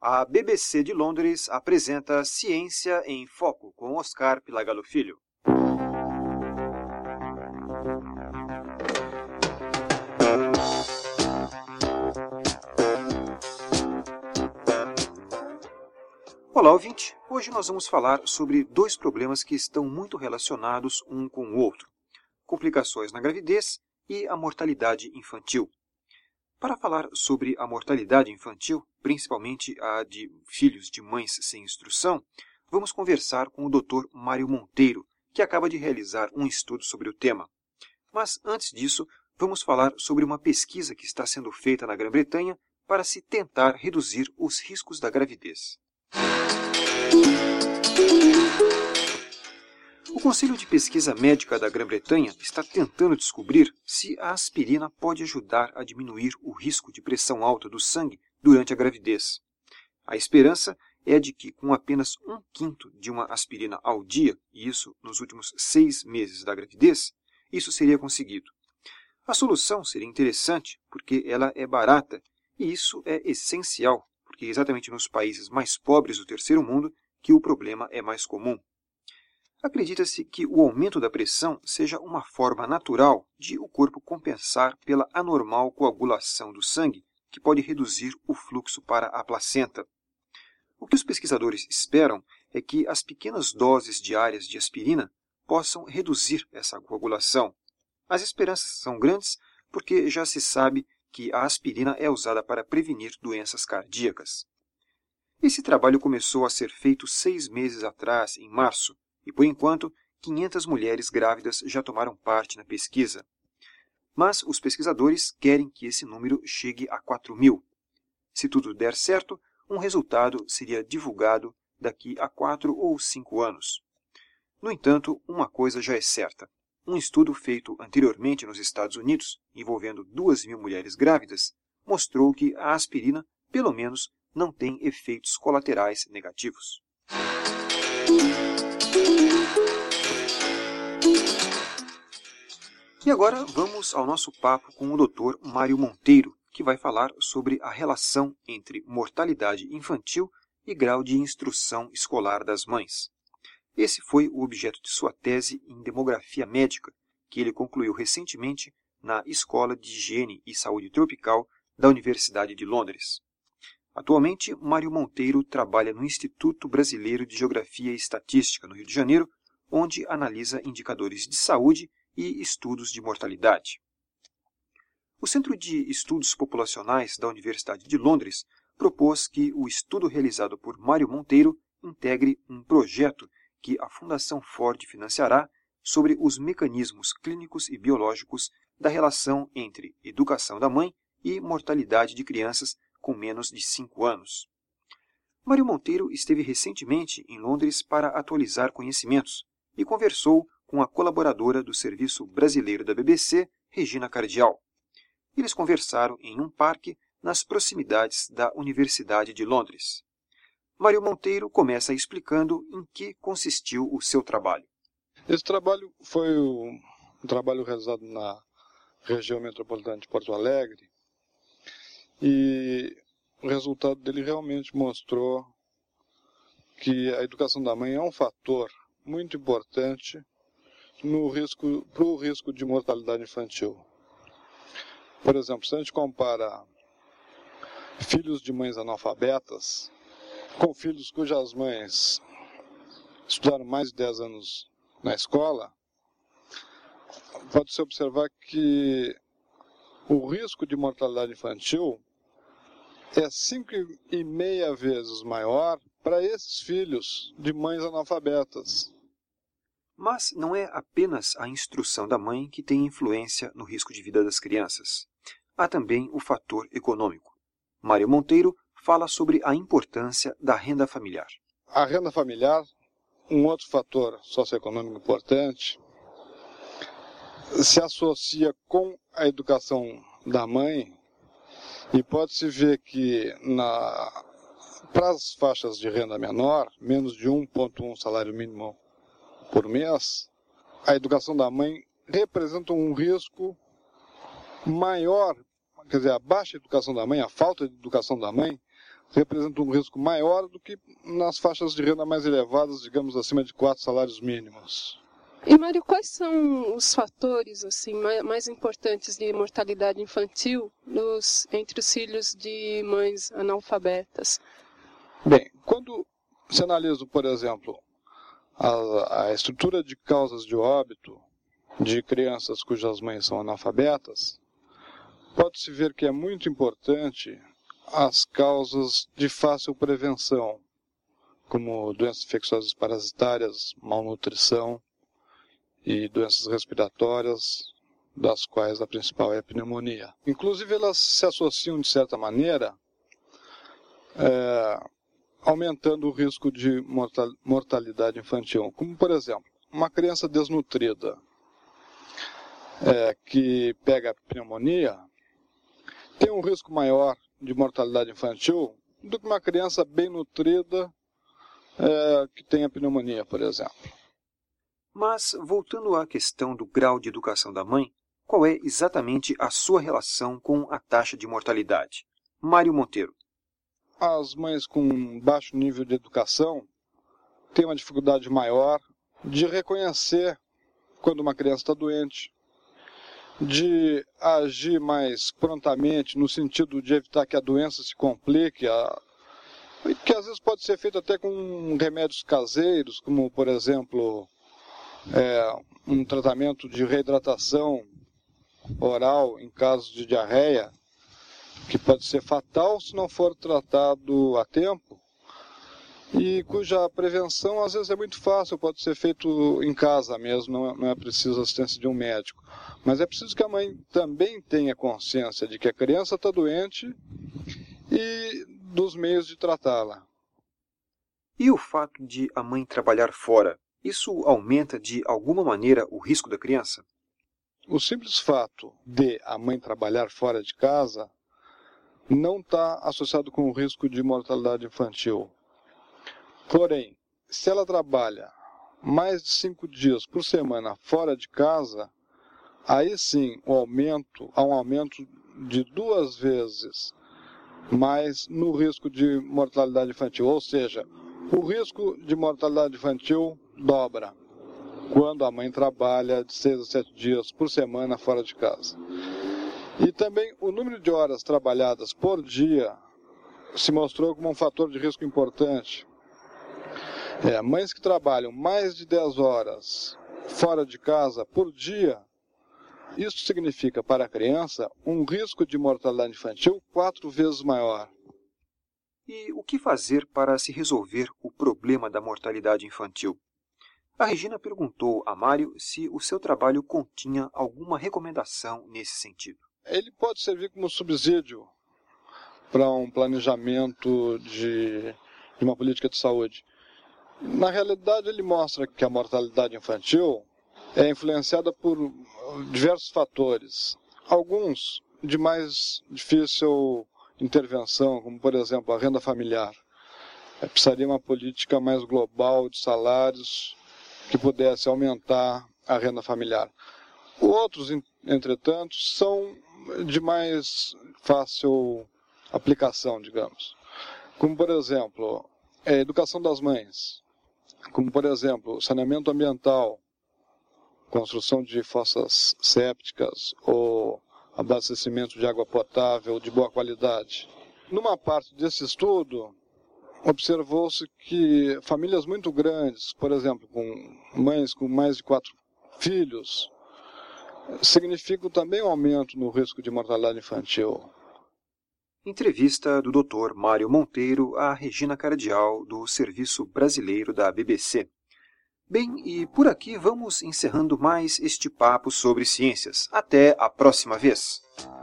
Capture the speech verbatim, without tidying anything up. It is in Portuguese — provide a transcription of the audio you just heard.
A B B C de Londres apresenta Ciência em Foco com Oscar Pilagalo Filho. Olá, ouvinte! Hoje nós vamos falar sobre dois problemas que estão muito relacionados um com o outro: complicações na gravidez e a mortalidade infantil. Para falar sobre a mortalidade infantil, principalmente a de filhos de mães sem instrução, vamos conversar com o doutor Mário Monteiro, que acaba de realizar um estudo sobre o tema. Mas, antes disso, vamos falar sobre uma pesquisa que está sendo feita na Grã-Bretanha para se tentar reduzir os riscos da gravidez. O Conselho de Pesquisa Médica da Grã-Bretanha está tentando descobrir se a aspirina pode ajudar a diminuir o risco de pressão alta do sangue durante a gravidez. A esperança é de que, com apenas um quinto de uma aspirina ao dia, e isso nos últimos seis meses da gravidez, isso seria conseguido. A solução seria interessante porque ela é barata, e isso é essencial, porque é exatamente nos países mais pobres do terceiro mundo que o problema é mais comum. Acredita-se que o aumento da pressão seja uma forma natural de o corpo compensar pela anormal coagulação do sangue, que pode reduzir o fluxo para a placenta. O que os pesquisadores esperam é que as pequenas doses diárias de aspirina possam reduzir essa coagulação. As esperanças são grandes porque já se sabe que a aspirina é usada para prevenir doenças cardíacas. Esse trabalho começou a ser feito seis meses atrás, em março, e, por enquanto, quinhentas mulheres grávidas já tomaram parte na pesquisa. Mas os pesquisadores querem que esse número chegue a quatro mil. Se tudo der certo, um resultado seria divulgado daqui a quatro ou cinco anos. No entanto, uma coisa já é certa. Um estudo feito anteriormente nos Estados Unidos, envolvendo duas mil mulheres grávidas, mostrou que a aspirina, pelo menos, não tem efeitos colaterais negativos. E agora vamos ao nosso papo com o doutor Mário Monteiro, que vai falar sobre a relação entre mortalidade infantil e grau de instrução escolar das mães. Esse foi o objeto de sua tese em demografia médica, que ele concluiu recentemente na Escola de Higiene e Saúde Tropical da Universidade de Londres. Atualmente, Mário Monteiro trabalha no Instituto Brasileiro de Geografia e Estatística, no Rio de Janeiro, onde analisa indicadores de saúde e estudos de mortalidade. O Centro de Estudos Populacionais da Universidade de Londres propôs que o estudo realizado por Mário Monteiro integre um projeto que a Fundação Ford financiará sobre os mecanismos clínicos e biológicos da relação entre educação da mãe e mortalidade de crianças com menos de cinco anos. Mário Monteiro esteve recentemente em Londres para atualizar conhecimentos e conversou com a colaboradora do Serviço Brasileiro da B B C, Regina Cardial. Eles conversaram em um parque nas proximidades da Universidade de Londres. Mário Monteiro começa explicando em que consistiu o seu trabalho. Esse trabalho foi um trabalho realizado na região metropolitana de Porto Alegre e o resultado dele realmente mostrou que a educação da mãe é um fator muito importante no risco, para o risco de mortalidade infantil. Por exemplo, se a gente compara filhos de mães analfabetas com filhos cujas mães estudaram mais de dez anos na escola, pode-se observar que o risco de mortalidade infantil é cinco e meia vezes maior para esses filhos de mães analfabetas. Mas não é apenas a instrução da mãe que tem influência no risco de vida das crianças. Há também o fator econômico. Mário Monteiro fala sobre a importância da renda familiar. A renda familiar, um outro fator socioeconômico importante, se associa com a educação da mãe e pode-se ver que na, para as faixas de renda menor, menos de um vírgula um salário mínimo por mês, a educação da mãe representa um risco maior, quer dizer, a baixa educação da mãe, a falta de educação da mãe, representa um risco maior do que nas faixas de renda mais elevadas, digamos acima de quatro salários mínimos. E, Mário, quais são os fatores assim, mais importantes de mortalidade infantil nos, entre os filhos de mães analfabetas? Bem, quando se analisa, por exemplo, a, a estrutura de causas de óbito de crianças cujas mães são analfabetas, pode-se ver que é muito importante as causas de fácil prevenção, como doenças infecciosas parasitárias, malnutrição e doenças respiratórias, das quais a principal é a pneumonia. Inclusive, elas se associam, de certa maneira, é, aumentando o risco de mortalidade infantil. Como, por exemplo, uma criança desnutrida é, que pega pneumonia tem um risco maior de mortalidade infantil do que uma criança bem nutrida é, que tenha pneumonia, por exemplo. Mas, voltando à questão do grau de educação da mãe, qual é exatamente a sua relação com a taxa de mortalidade? Mário Monteiro. As mães com baixo nível de educação têm uma dificuldade maior de reconhecer quando uma criança está doente, de agir mais prontamente no sentido de evitar que a doença se complique, a... que às vezes pode ser feito até com remédios caseiros, como, por exemplo, É, um tratamento de reidratação oral em caso de diarreia, que pode ser fatal se não for tratado a tempo, e cuja prevenção às vezes é muito fácil, pode ser feito em casa mesmo, não é, não é preciso a assistência de um médico. Mas é preciso que a mãe também tenha consciência de que a criança está doente e dos meios de tratá-la. E o fato de a mãe trabalhar fora? Isso aumenta de alguma maneira o risco da criança? O simples fato de a mãe trabalhar fora de casa não está associado com o risco de mortalidade infantil. Porém, se ela trabalha mais de cinco dias por semana fora de casa, aí sim o aumento, há um aumento de duas vezes mais no risco de mortalidade infantil. Ou seja, o risco de mortalidade infantil dobra quando a mãe trabalha de seis a sete dias por semana fora de casa. E também o número de horas trabalhadas por dia se mostrou como um fator de risco importante. É, mães que trabalham mais de dez horas fora de casa por dia, isso significa para a criança um risco de mortalidade infantil quatro vezes maior. E o que fazer para se resolver o problema da mortalidade infantil? A Regina perguntou a Mário se o seu trabalho continha alguma recomendação nesse sentido. Ele pode servir como subsídio para um planejamento de, de uma política de saúde. Na realidade, ele mostra que a mortalidade infantil é influenciada por diversos fatores. Alguns de mais difícil intervenção, como, por exemplo, a renda familiar. Precisaria uma política mais global de salários que pudesse aumentar a renda familiar. Outros, entretanto, são de mais fácil aplicação, digamos. Como, por exemplo, a educação das mães. Como, por exemplo, saneamento ambiental, construção de fossas sépticas ou abastecimento de água potável de boa qualidade. Numa parte desse estudo, observou-se que famílias muito grandes, por exemplo, com mães com mais de quatro filhos, significam também um aumento no risco de mortalidade infantil. Entrevista do doutor Mário Monteiro à Regina Cardial, do Serviço Brasileiro da B B C. Bem, e por aqui vamos encerrando mais este papo sobre ciências. Até a próxima vez!